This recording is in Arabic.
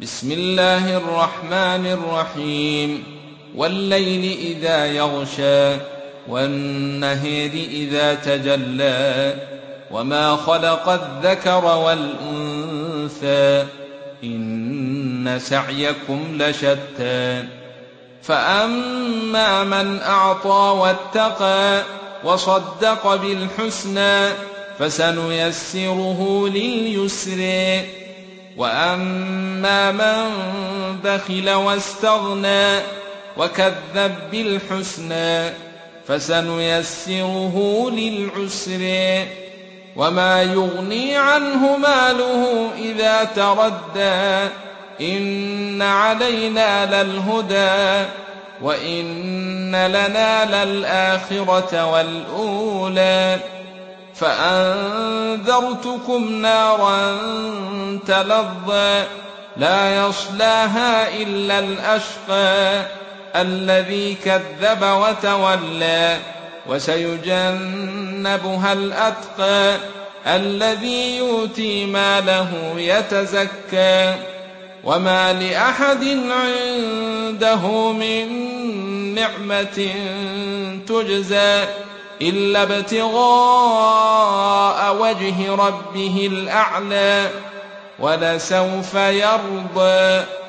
بسم الله الرحمن الرحيم والليل إذا يغشى والنهار إذا تجلى وما خلق الذكر والأنثى إن سعيكم لشتى فأما من أعطى واتقى وصدق بالحسنى فسنيسره لليسرى وأما من بخل واستغنى وكذب بالحسنى فسنيسره للعسرى وما يغني عنه ماله إذا تردى إن علينا للهدى وإن لنا للآخرة والأولى فأنذرتكم نارا تلظى لا يصلاها إلا الأشقى الذي كذب وتولى وسيجنبها الأتقى الذي يؤتي ماله يتزكى وما لأحد عنده من نعمة تجزى إلا ابتغاء وجه ربه الأعلى ولسوف يرضى.